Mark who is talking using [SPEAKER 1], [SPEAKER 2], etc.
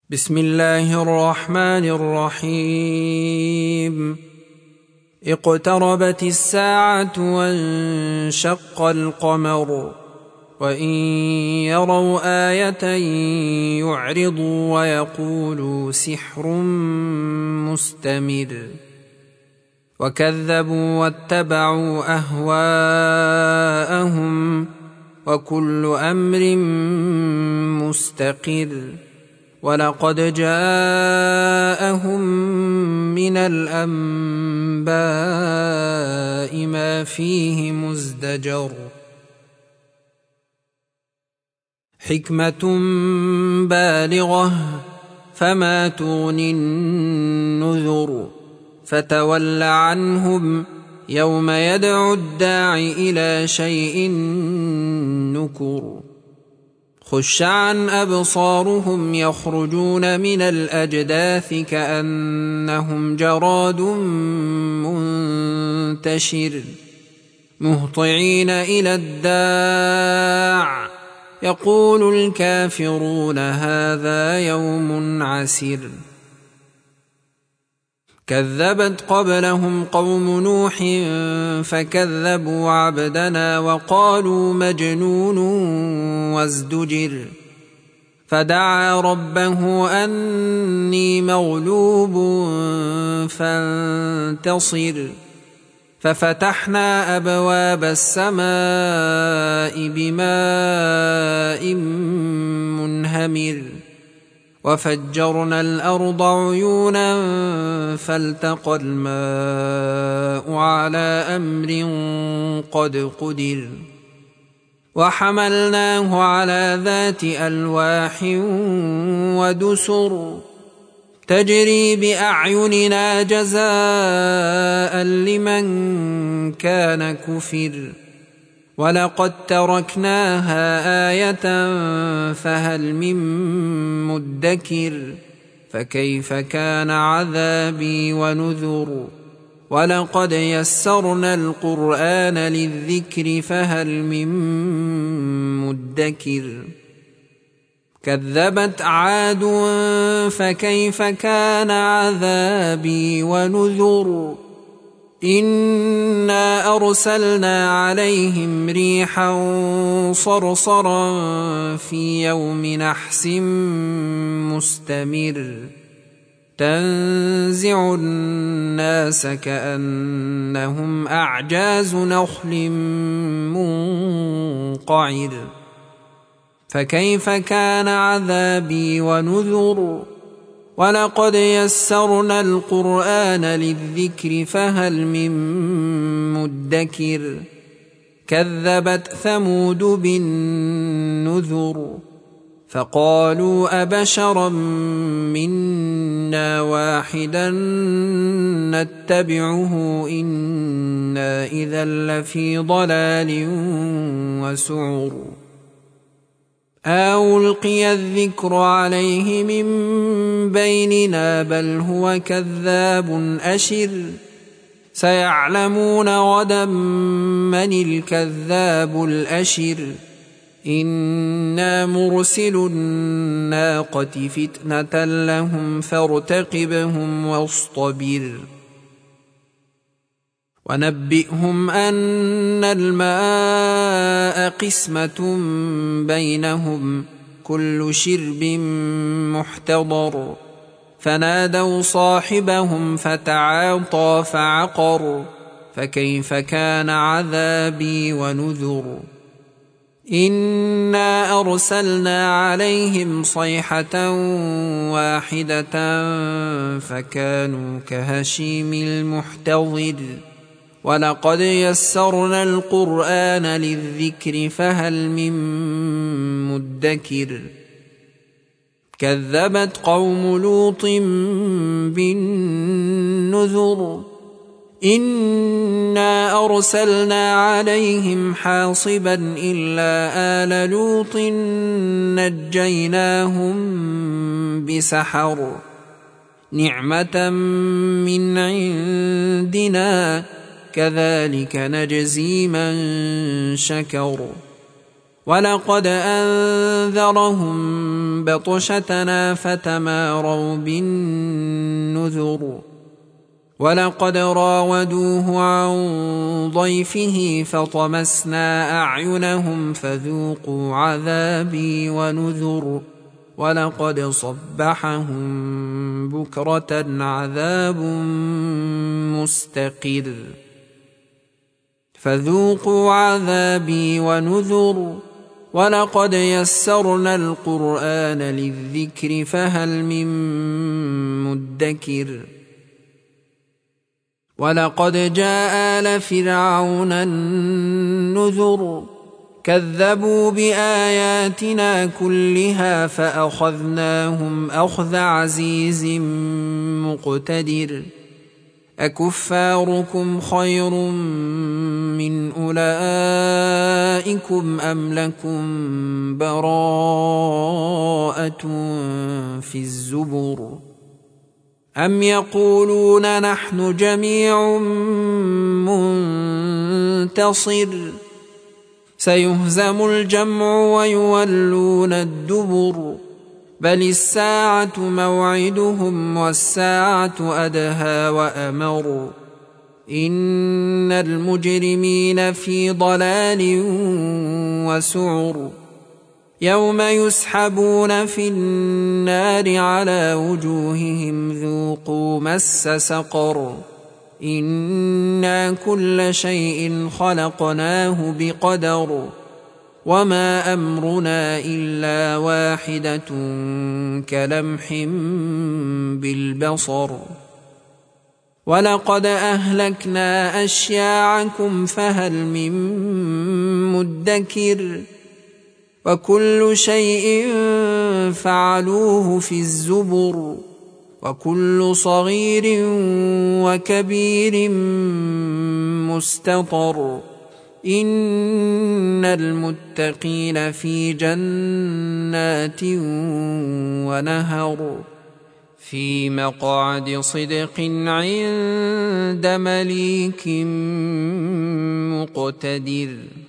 [SPEAKER 1] بسم الله الرحمن الرحيم. اقتربت الساعة وانشق القمر وإن يروا آية يعرضوا ويقولوا سحر مستمر وكذبوا واتبعوا أهواءهم وكل أمر مستقر ولقد جاءهم من الأنباء ما فيه مزدجر حكمة بالغة فما تغني النذر فتول عنهم يوم يدعو الداع إلى شيء نكر خش عن أبصارهم يخرجون من الأجداث كأنهم جراد منتشر مهطعين إلى الداع يقول الكافرون هذا يوم عسر كذبت قبلهم قوم نوح فكذبوا عبدنا وقالوا مجنون وازدجر فدعا ربه أني مغلوب فانتصر ففتحنا أبواب السماء بماء منهمر وفجرنا الأرض عيونا فالتقى الماء على أمر قد قدر وحملناه على ذات ألواح ودسر تجري بأعيننا جزاء لمن كان كفر ولقد تركناها آية فهل من مدكر فكيف كان عذابي ونذر ولقد يسرنا القرآن للذكر فهل من مدكر كذبت عاد فكيف كان عذابي ونذر إنا أرسلنا عليهم ريحا صرصرا في يوم نحس مستمر تنزع الناس كأنهم أعجاز نخل منقعر فكيف كان عذابي ونذر ولقد يسرنا القرآن للذكر فهل من مدكر كذبت ثمود بالنذر فقالوا أبشرا منا واحدا نتبعه إنا إذا لفي ضلال وسعر ألقي الذكر عليه من بيننا بل هو كذاب أشر سيعلمون غدا من الكذاب الأشر إنا مرسل الناقة فتنة لهم فارتقبهم واصطبر ونبئهم أن الماء قسمة بينهم كل شرب محتضر فنادوا صاحبهم فتعاطى فعقر فكيف كان عذابي ونذر إنا أرسلنا عليهم صيحة واحدة فكانوا كهشيم المحتضر ولقد يسرنا القرآن للذكر فهل من مدكر كذبت قوم لوط بالنذر إنا أرسلنا عليهم حاصبا إلا آل لوط نجيناهم بسحر نعمة من عندنا كذلك نجزي من شكر ولقد أنذرهم بطشتنا فتماروا بالنذر ولقد راودوه عن ضيفه فطمسنا أعينهم فذوقوا عذابي ونذر ولقد صبحهم بكرة عذاب مستقر فذوقوا عذابي ونذر ولقد يسرنا القرآن للذكر فهل من مدكر ولقد جاء آل فرعون النذر كذبوا بآياتنا كلها فأخذناهم أخذ عزيز مقتدر أكفاركم خير من أولئكم أم لكم براءة في الزبر أم يقولون نحن جميع منتصر سيهزم الجمع ويولون الدبر بل الساعة موعدهم والساعة أدهى وأمر إن المجرمين في ضلال وسعر يوم يسحبون في النار على وجوههم ذوقوا مس سقر إنا كل شيء خلقناه بقدر وما أمرنا إلا واحدة كلمح بالبصر ولقد أهلكنا أشياعكم فهل من مدكر وكل شيء فعلوه في الزبر وكل صغير وكبير مستطر إن المتقين في جنات ونهر في مقعد صدق عند مليك مقتدر.